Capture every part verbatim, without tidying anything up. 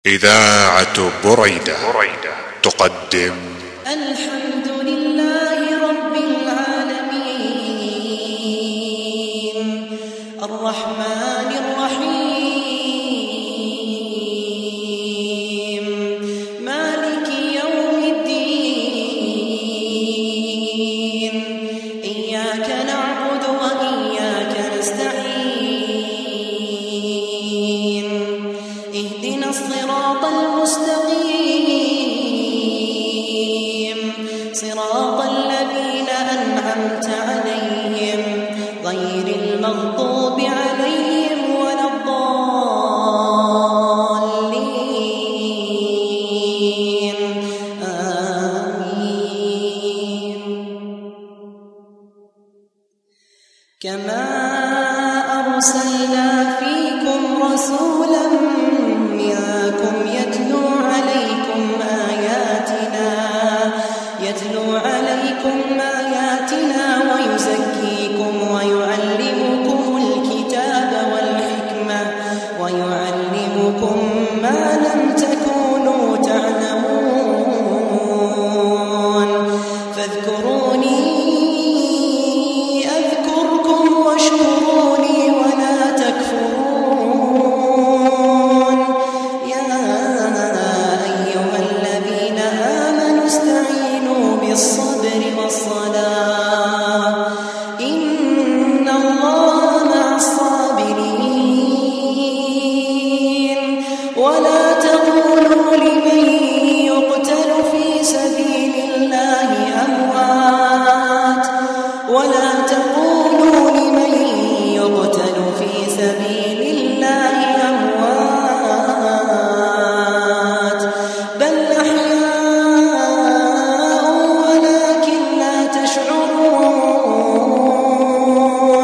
إذاعة بريدة تقدم الحمد لله رب العالمين الرحمن الرحيم مالك يوم الدين إياك نعبد وإياك نستعين اهدنا الصراط المستقيم صراط الذين أنعمت عليهم غير المغضوب عليهم ولا الضالين آمين. كما أرسلنا فيكم رسولا منكم يتلو عليكم آياتنا يتلو عليكم آياتنا ويزكيكم ويعلمكم الكتاب والحكمة ويعلمكم ما لم تكونوا تعلمون فاذكروني أذكركم واشكروني ولا تكفرون. يا أيها الذين آمنوا استعينوا بالصبر والصلاة إن الله مع الصابرين. ولا تقولوا لمن يقتل في سبيل الله أموات ولا تقولوا لمن يقتل في سبيل الله أموات بل أحياء ولكن لا تشعرون.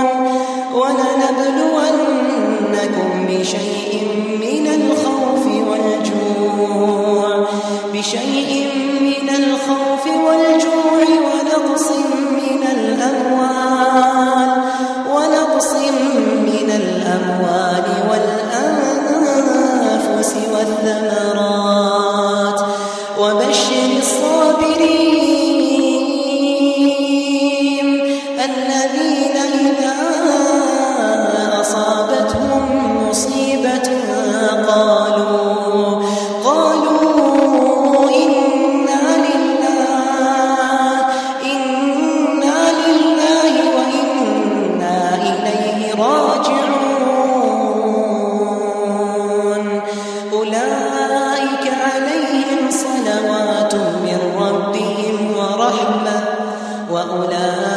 ولنبلونكم بشيء من الخوف والجوع بشيء من الخوف والجوع ونقص من الأموال ونقص من الأموال والأنفس والثمرات وبشر الصابرين الذين إذا أصابتهم مصيبة قالوا قالوا إنا لله إنا لله وإنا إليه راجعون. أولئك عليهم صلوات من ربهم ورحمة وأولئك